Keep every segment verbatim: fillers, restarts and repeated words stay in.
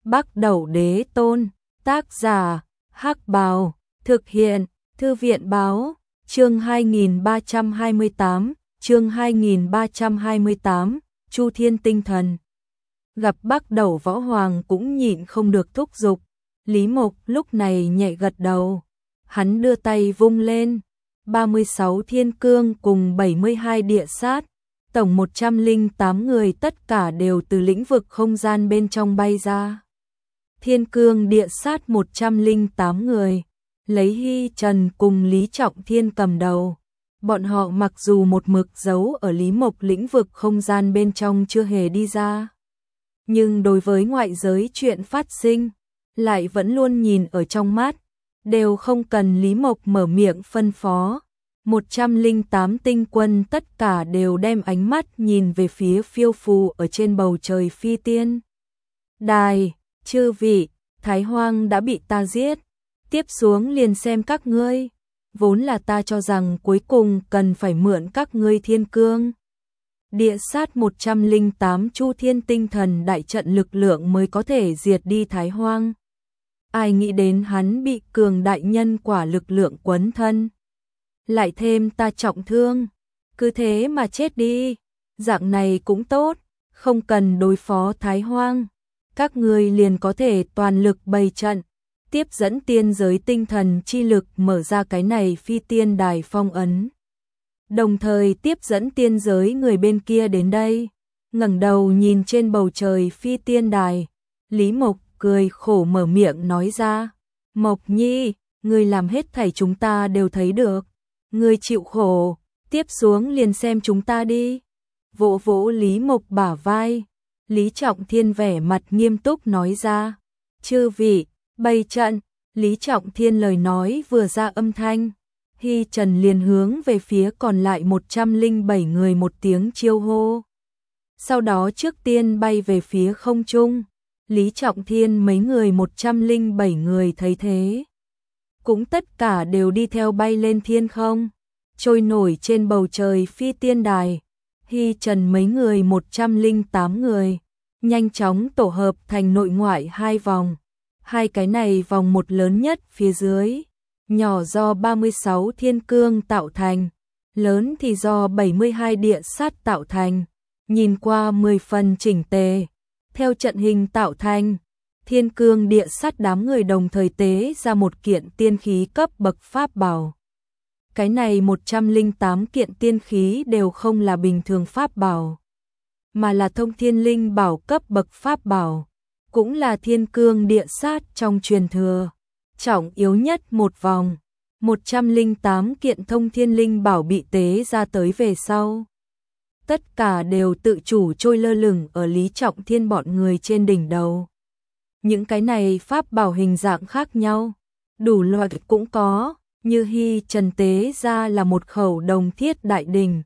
Bắc Đẩu Đế Tôn, tác giả, Hắc Bào, thực hiện, Thư viện Báo, chương hai nghìn ba trăm hai mươi tám, chương hai nghìn ba trăm hai mươi tám, Chu Thiên Tinh Thần. Gặp Bắc Đẩu Võ Hoàng cũng nhịn không được thúc giục, Lý Mộc lúc này nhẹ gật đầu, hắn đưa tay vung lên, ba mươi sáu thiên cương cùng bảy mươi hai địa sát, tổng một trăm lẻ tám người tất cả đều từ lĩnh vực không gian bên trong bay ra. Thiên cương địa sát một trăm lẻ tám người, lấy Hy Trần cùng Lý Trọng Thiên cầm đầu. Bọn họ mặc dù một mực giấu ở Lý Mộc lĩnh vực không gian bên trong chưa hề đi ra, nhưng đối với ngoại giới chuyện phát sinh, lại vẫn luôn nhìn ở trong mắt, đều không cần Lý Mộc mở miệng phân phó. một trăm lẻ tám tinh quân tất cả đều đem ánh mắt nhìn về phía phiêu phù ở trên bầu trời phi tiên đài. Chư vị, Thái Hoang đã bị ta giết, tiếp xuống liền xem các ngươi. Vốn là ta cho rằng cuối cùng cần phải mượn các ngươi thiên cương địa sát một trăm lẻ tám Chu Thiên Tinh Thần đại trận lực lượng mới có thể diệt đi Thái Hoang. Ai nghĩ đến hắn bị cường đại nhân quả lực lượng quấn thân, lại thêm ta trọng thương, cứ thế mà chết đi. Dạng này cũng tốt, không cần đối phó Thái Hoang, các ngươi liền có thể toàn lực bày trận, tiếp dẫn tiên giới tinh thần chi lực mở ra cái này phi tiên đài phong ấn. Đồng thời tiếp dẫn tiên giới người bên kia đến đây. Ngẩng đầu nhìn trên bầu trời phi tiên đài, Lý Mộc cười khổ mở miệng nói ra, Mộc Nhi, ngươi làm hết thảy chúng ta đều thấy được, ngươi chịu khổ, tiếp xuống liền xem chúng ta đi. Vỗ vỗ Lý Mộc bả vai, Lý Trọng Thiên vẻ mặt nghiêm túc nói ra, chư vị, bày trận. Lý Trọng Thiên lời nói vừa ra âm thanh, Hy Trần liền hướng về phía còn lại một trăm lẻ bảy người một tiếng chiêu hô. Sau đó trước tiên bay về phía không trung. Lý Trọng Thiên mấy người một trăm lẻ bảy người thấy thế, cũng tất cả đều đi theo bay lên thiên không, trôi nổi trên bầu trời phi tiên đài. Hy Trần mấy người một trăm lẻ tám người, nhanh chóng tổ hợp thành nội ngoại hai vòng. Hai cái này vòng một lớn nhất phía dưới, nhỏ do ba mươi sáu thiên cương tạo thành, lớn thì do bảy mươi hai địa sát tạo thành, nhìn qua mười phần chỉnh tề. Theo trận hình tạo thành, thiên cương địa sát đám người đồng thời tế ra một kiện tiên khí cấp bậc pháp bảo. Cái này một trăm lẻ tám kiện tiên khí đều không là bình thường pháp bảo, mà là thông thiên linh bảo cấp bậc pháp bảo, cũng là thiên cương địa sát trong truyền thừa trọng yếu nhất một vòng. một trăm lẻ tám kiện thông thiên linh bảo bị tế ra tới về sau, tất cả đều tự chủ trôi lơ lửng ở Lý Trọng Thiên bọn người trên đỉnh đầu. Những cái này pháp bảo hình dạng khác nhau, đủ loại cũng có, như Hy Trần tế ra là một khẩu đồng thiết đại đỉnh,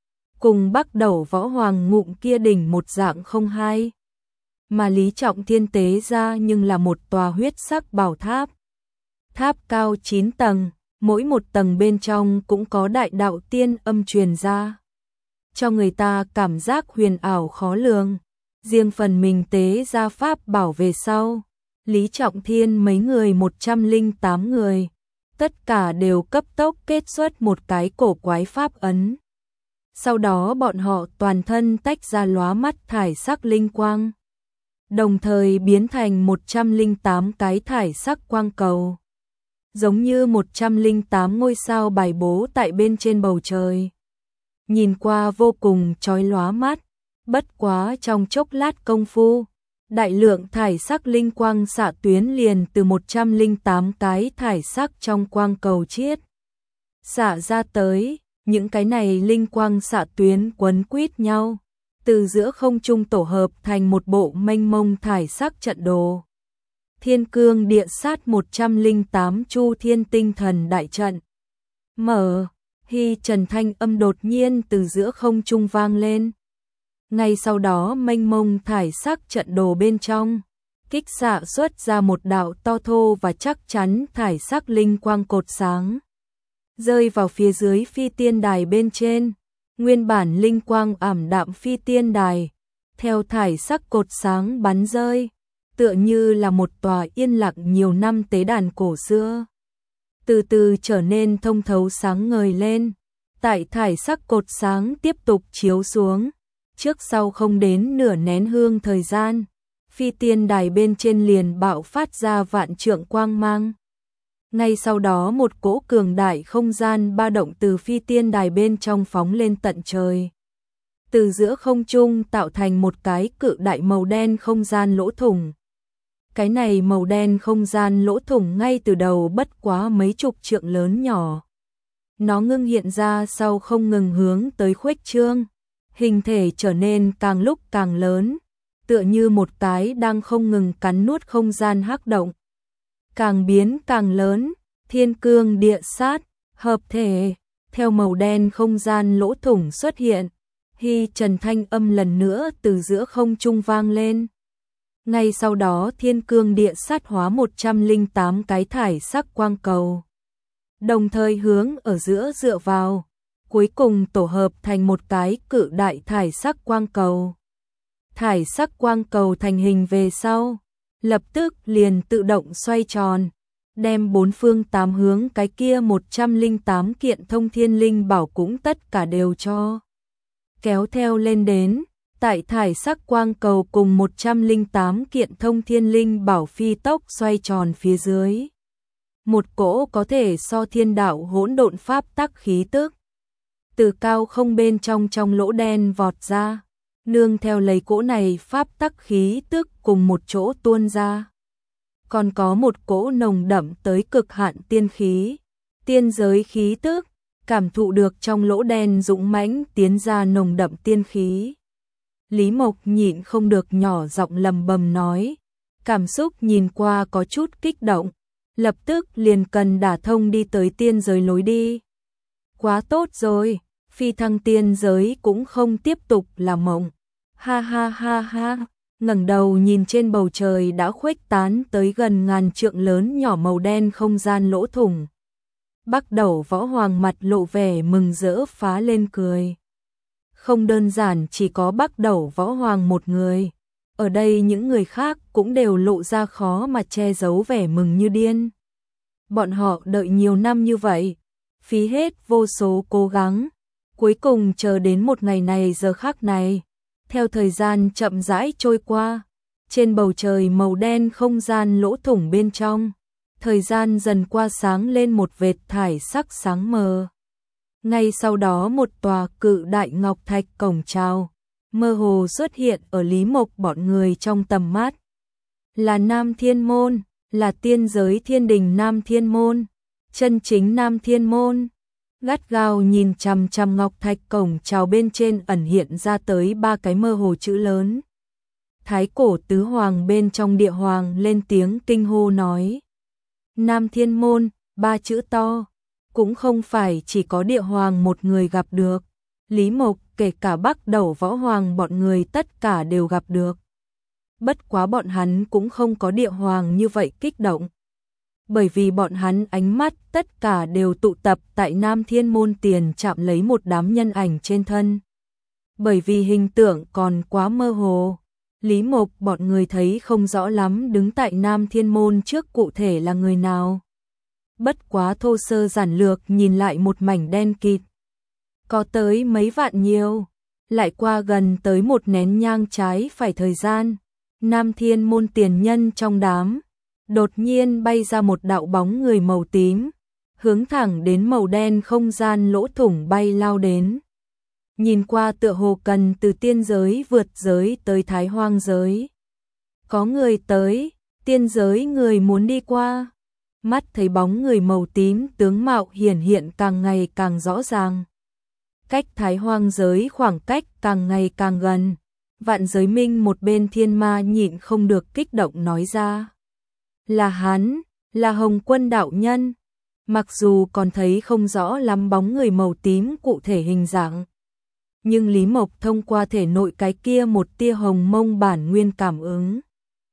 cùng Bắc Đẩu Võ Hoàng ngụm kia đỉnh một dạng không hai. Mà Lý Trọng Thiên tế ra nhưng là một tòa huyết sắc bảo tháp. Tháp cao chín tầng, mỗi một tầng bên trong cũng có đại đạo tiên âm truyền ra, cho người ta cảm giác huyền ảo khó lường. Riêng phần mình tế ra pháp bảo về sau, Lý Trọng Thiên mấy người một trăm lẻ tám người, tất cả đều cấp tốc kết xuất một cái cổ quái pháp ấn. Sau đó bọn họ toàn thân tách ra lóa mắt thải sắc linh quang, đồng thời biến thành một trăm lẻ tám cái thải sắc quang cầu, giống như một trăm lẻ tám ngôi sao bài bố tại bên trên bầu trời. Nhìn qua vô cùng chói lóa mắt, bất quá trong chốc lát công phu, đại lượng thải sắc linh quang xạ tuyến liền từ một trăm lẻ tám cái thải sắc trong quang cầu chiết xạ ra tới. Những cái này linh quang xạ tuyến quấn quýt nhau, từ giữa không trung tổ hợp thành một bộ mênh mông thải sắc trận đồ. Thiên cương địa sát một trăm lẻ tám Chu Thiên Tinh Thần đại trận mở. Hy Trần thanh âm đột nhiên từ giữa không trung vang lên. Ngay sau đó mênh mông thải sắc trận đồ bên trong, kích xạ xuất ra một đạo to thô và chắc chắn thải sắc linh quang cột sáng, rơi vào phía dưới phi tiên đài bên trên. Nguyên bản linh quang ảm đạm phi tiên đài, theo thải sắc cột sáng bắn rơi, tựa như là một tòa yên lặng nhiều năm tế đàn cổ xưa. Từ từ trở nên thông thấu sáng ngời lên, tại thải sắc cột sáng tiếp tục chiếu xuống, trước sau không đến nửa nén hương thời gian, phi tiên đài bên trên liền bạo phát ra vạn trượng quang mang. Ngay sau đó một cỗ cường đại không gian ba động từ phi tiên đài bên trong phóng lên tận trời. Từ giữa không trung tạo thành một cái cự đại màu đen không gian lỗ thủng. Cái này màu đen không gian lỗ thủng ngay từ đầu bất quá mấy chục trượng lớn nhỏ. Nó ngưng hiện ra sau không ngừng hướng tới khuếch trương, hình thể trở nên càng lúc càng lớn, tựa như một cái đang không ngừng cắn nuốt không gian hắc động. Càng biến càng lớn, thiên cương địa sát, hợp thể, theo màu đen không gian lỗ thủng xuất hiện, hi trần thanh âm lần nữa từ giữa không trung vang lên. Ngay sau đó thiên cương địa sát hóa một trăm lẻ tám cái thải sắc quang cầu. Đồng thời hướng ở giữa dựa vào, cuối cùng tổ hợp thành một cái cự đại thải sắc quang cầu. Thải sắc quang cầu thành hình về sau, lập tức liền tự động xoay tròn, đem bốn phương tám hướng cái kia một trăm lẻ tám kiện thông thiên linh bảo cũng tất cả đều cho kéo theo lên đến. Tại thải sắc quang cầu cùng một trăm lẻ tám kiện thông thiên linh bảo phi tốc xoay tròn phía dưới. Một cỗ có thể so thiên đạo hỗn độn pháp tắc khí tức từ cao không bên trong trong lỗ đen vọt ra, nương theo lấy cỗ này pháp tắc khí tức cùng một chỗ tuôn ra. Còn có một cỗ nồng đậm tới cực hạn tiên khí, tiên giới khí tức, cảm thụ được trong lỗ đen dũng mãnh tiến ra nồng đậm tiên khí. Lý Mộc nhịn không được nhỏ giọng lầm bầm nói, cảm xúc nhìn qua có chút kích động, lập tức liền cần đả thông đi tới tiên giới lối đi. Quá tốt rồi, phi thăng tiên giới cũng không tiếp tục là mộng. Ha ha ha ha, ngẩng đầu nhìn trên bầu trời đã khuếch tán tới gần ngàn trượng lớn nhỏ màu đen không gian lỗ thủng. Bắc Đẩu Võ Hoàng mặt lộ vẻ mừng rỡ phá lên cười. Không đơn giản chỉ có Bắc Đẩu Võ Hoàng một người, ở đây những người khác cũng đều lộ ra khó mà che giấu vẻ mừng như điên. Bọn họ đợi nhiều năm như vậy, phí hết vô số cố gắng, cuối cùng chờ đến một ngày này giờ khắc này. Theo thời gian chậm rãi trôi qua, trên bầu trời màu đen không gian lỗ thủng bên trong, thời gian dần qua sáng lên một vệt thải sắc sáng mờ. Ngay sau đó một tòa cự đại ngọc thạch cổng chào, mơ hồ xuất hiện ở Lý Mộc bọn người trong tầm mắt. Là Nam Thiên Môn, là tiên giới thiên đình Nam Thiên Môn, chân chính Nam Thiên Môn. Gắt gao nhìn chằm chằm ngọc thạch cổng chào bên trên ẩn hiện ra tới ba cái mơ hồ chữ lớn. Thái cổ tứ hoàng bên trong địa hoàng lên tiếng kinh hô nói. Nam Thiên Môn, ba chữ to, cũng không phải chỉ có địa hoàng một người gặp được. Lý Mộc kể cả Bắc Đẩu Võ Hoàng bọn người tất cả đều gặp được. Bất quá bọn hắn cũng không có địa hoàng như vậy kích động. Bởi vì bọn hắn ánh mắt tất cả đều tụ tập tại Nam Thiên Môn tiền chạm lấy một đám nhân ảnh trên thân. Bởi vì hình tượng còn quá mơ hồ, Lý Mộc bọn người thấy không rõ lắm đứng tại Nam Thiên Môn trước cụ thể là người nào. Bất quá thô sơ giản lược nhìn lại một mảnh đen kịt. Có tới mấy vạn nhiều, lại qua gần tới một nén nhang trái phải thời gian. Nam Thiên Môn tiền nhân trong đám, đột nhiên bay ra một đạo bóng người màu tím, hướng thẳng đến màu đen không gian lỗ thủng bay lao đến. Nhìn qua tựa hồ cần từ tiên giới vượt giới tới Thái Hoang giới. Có người tới, tiên giới người muốn đi qua. Mắt thấy bóng người màu tím tướng mạo hiển hiện càng ngày càng rõ ràng. Cách Thái Hoang giới khoảng cách càng ngày càng gần. Vạn Giới Minh một bên thiên ma nhịn không được kích động nói ra. Là hắn, là Hồng Quân đạo nhân. Mặc dù còn thấy không rõ lắm bóng người màu tím cụ thể hình dạng, nhưng Lý Mộc thông qua thể nội cái kia một tia hồng mông bản nguyên cảm ứng,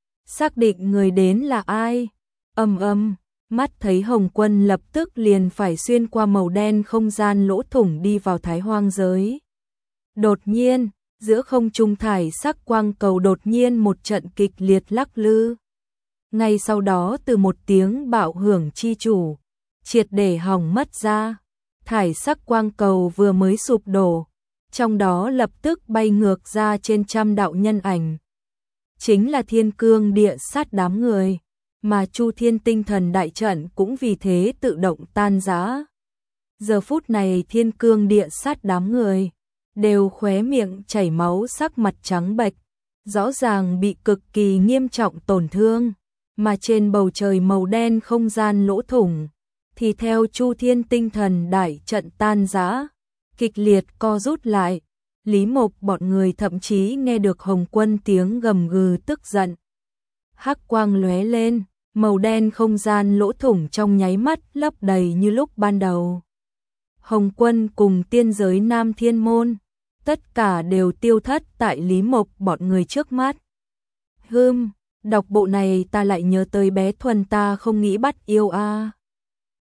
xác định người đến là ai. Ầm ầm, mắt thấy Hồng Quân lập tức liền phải xuyên qua màu đen không gian lỗ thủng đi vào Thái Hoang giới. Đột nhiên, Giữa không trung thải sắc quang cầu đột nhiên một trận kịch liệt lắc lư. Ngay sau đó từ một tiếng bạo hưởng chi chủ, triệt để hỏng mất ra. Thải sắc quang cầu vừa mới sụp đổ, trong đó lập tức bay ngược ra trên trăm đạo nhân ảnh. Chính là thiên cương địa sát đám người, mà Chu Thiên tinh thần đại trận cũng vì thế tự động tan rã. Giờ phút này thiên cương địa sát đám người đều khóe miệng chảy máu, sắc mặt trắng bệch, rõ ràng bị cực kỳ nghiêm trọng tổn thương, mà trên bầu trời màu đen không gian lỗ thủng thì theo Chu Thiên tinh thần đại trận tan rã, kịch liệt co rút lại. Lý Mộc bọn người thậm chí nghe được Hồng Quân tiếng gầm gừ tức giận. Hắc quang lóe lên, màu đen không gian lỗ thủng trong nháy mắt lấp đầy như lúc ban đầu. Hồng Quân cùng tiên giới Nam Thiên Môn, tất cả đều tiêu thất tại Lý Mộc bọn người trước mắt. Hừm, đọc bộ này ta lại nhớ tới bé Thuần ta không nghĩ bắt yêu a. À.